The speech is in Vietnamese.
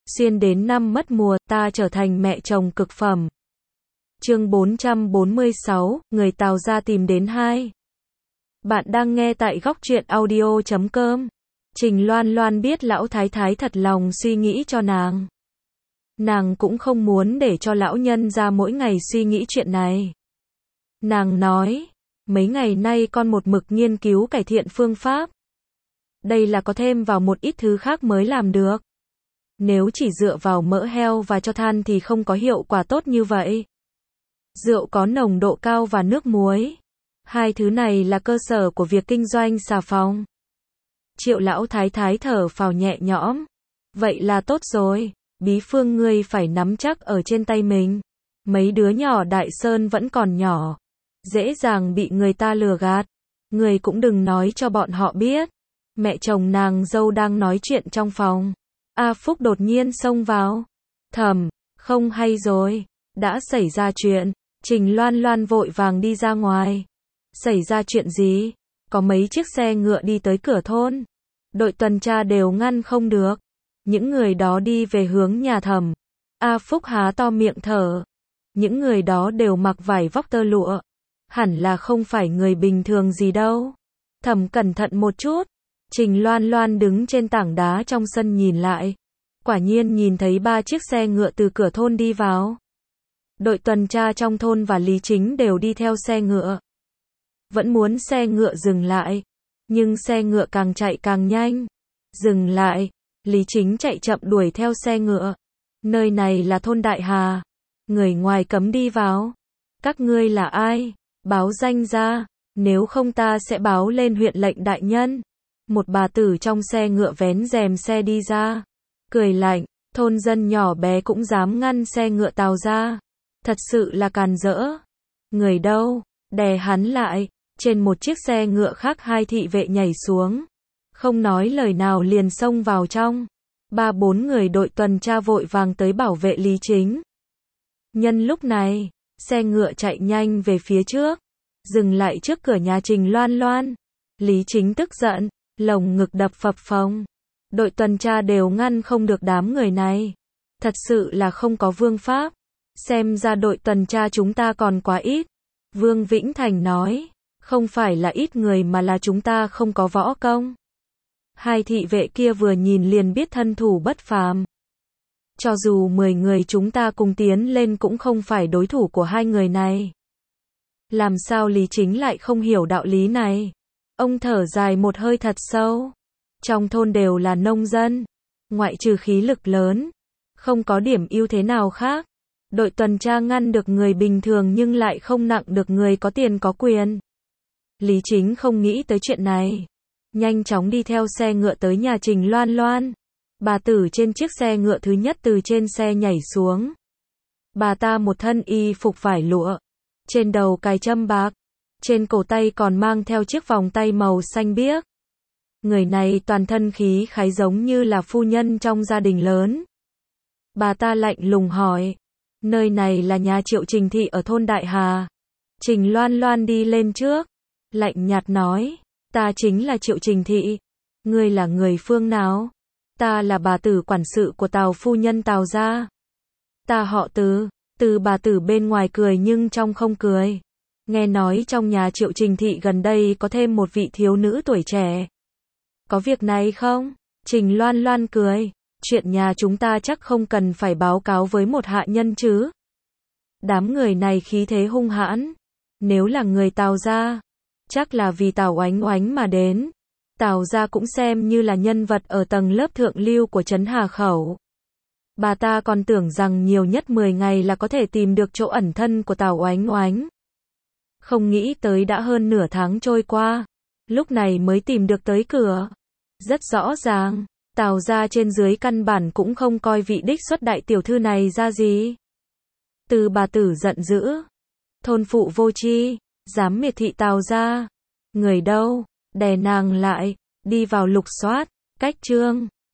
Xuyên đến năm mất mùa, ta trở thành mẹ chồng cực phẩm. Chương 446, người Tào gia tìm đến 2. Bạn đang nghe tại góc truyện audio.com. Trình Loan Loan biết lão thái thái thật lòng suy nghĩ cho nàng. Nàng cũng không muốn để cho lão nhân gia mỗi ngày suy nghĩ chuyện này. Nàng nói, mấy ngày nay con một mực nghiên cứu cải thiện phương pháp. Đây là có thêm vào một ít thứ khác mới làm được. Nếu chỉ dựa vào mỡ heo và cho than thì không có hiệu quả tốt như vậy. Rượu có nồng độ cao và nước muối. Hai thứ này là cơ sở của việc kinh doanh xà phòng. Triệu lão thái thái thở phào nhẹ nhõm. Vậy là tốt rồi, bí phương ngươi phải nắm chắc ở trên tay mình. Mấy đứa nhỏ Đại Sơn vẫn còn nhỏ, dễ dàng bị người ta lừa gạt. Ngươi cũng đừng nói cho bọn họ biết. Mẹ chồng nàng dâu đang nói chuyện trong phòng. A Phúc đột nhiên xông vào. Thầm, không hay rồi, đã xảy ra chuyện. Trình Loan Loan vội vàng đi ra ngoài. Xảy ra chuyện gì? Có mấy chiếc xe ngựa đi tới cửa thôn. Đội tuần tra đều ngăn không được. Những người đó đi về hướng nhà Thẩm. A Phúc há to miệng thở. Những người đó đều mặc vải vóc tơ lụa. Hẳn là không phải người bình thường gì đâu. Thẩm cẩn thận một chút. Trình Loan Loan đứng trên tảng đá trong sân nhìn lại. Quả nhiên nhìn thấy 3 chiếc xe ngựa từ cửa thôn đi vào. Đội tuần tra trong thôn và Lý Chính đều đi theo xe ngựa. Vẫn muốn xe ngựa dừng lại. Nhưng xe ngựa càng chạy càng nhanh. Dừng lại. Lý Chính chạy chậm đuổi theo xe ngựa. Nơi này là thôn Đại Hà. Người ngoài cấm đi vào. Các ngươi là ai? Báo danh ra. Nếu không ta sẽ báo lên huyện lệnh đại nhân. Một bà tử trong xe ngựa vén rèm xe đi ra. Cười lạnh, thôn dân nhỏ bé cũng dám ngăn xe ngựa Tào gia. Thật sự là càn rỡ. Người đâu? Đè hắn lại. Trên một chiếc xe ngựa khác 2 thị vệ nhảy xuống. Không nói lời nào liền xông vào trong. 3-4 người đội tuần tra vội vàng tới bảo vệ Lý Chính. Nhân lúc này, xe ngựa chạy nhanh về phía trước. Dừng lại trước cửa nhà Trình Loan Loan. Lý Chính tức giận, lồng ngực đập phập phồng. Đội tuần tra đều ngăn không được đám người này. Thật sự là không có vương pháp. Xem ra đội tuần tra chúng ta còn quá ít. Vương Vĩnh Thành nói, không phải là ít người mà là chúng ta không có võ công. 2 thị vệ kia vừa nhìn liền biết thân thủ bất phàm. Cho dù 10 người chúng ta cùng tiến lên cũng không phải đối thủ của 2 người này. Làm sao Lý Chính lại không hiểu đạo lý này? Ông thở dài một hơi thật sâu. Trong thôn đều là nông dân, ngoại trừ khí lực lớn, không có điểm ưu thế nào khác. Đội tuần tra ngăn được người bình thường nhưng lại không nặng được người có tiền có quyền. Lý Chính không nghĩ tới chuyện này. Nhanh chóng đi theo xe ngựa tới nhà Trình Loan Loan. Bà tử trên chiếc xe ngựa thứ nhất từ trên xe nhảy xuống. Bà ta một thân y phục vải lụa. Trên đầu cài châm bạc. Trên cổ tay còn mang theo chiếc vòng tay màu xanh biếc. Người này toàn thân khí khái giống như là phu nhân trong gia đình lớn. Bà ta lạnh lùng hỏi. Nơi này là nhà Triệu Trình Thị ở thôn Đại Hà. Trình Loan Loan đi lên trước. Lạnh nhạt nói. Ta chính là Triệu Trình Thị. Ngươi là người phương nào? Ta là bà tử quản sự của Tào phu nhân Tào gia. Ta họ Từ. Từ bà tử bên ngoài cười nhưng trong không cười. Nghe nói trong nhà Triệu Trình Thị gần đây có thêm một vị thiếu nữ tuổi trẻ. Có việc này không? Trình Loan Loan cười. Chuyện nhà chúng ta chắc không cần phải báo cáo với một hạ nhân chứ. Đám người này khí thế hung hãn. Nếu là người Tào gia, chắc là vì Tào Oánh Oánh mà đến. Tào gia cũng xem như là nhân vật ở tầng lớp thượng lưu của trấn Hà Khẩu. Bà ta còn tưởng rằng nhiều nhất 10 ngày là có thể tìm được chỗ ẩn thân của Tào Oánh Oánh. Không nghĩ tới đã hơn nửa tháng trôi qua. Lúc này mới tìm được tới cửa. Rất rõ ràng, Tào gia trên dưới căn bản cũng không coi vị đích xuất đại tiểu thư này ra gì. Từ bà tử giận dữ. Thôn phụ vô tri, dám miệt thị Tào gia. Người đâu? Đè nàng lại, đi vào lục soát, cách chương.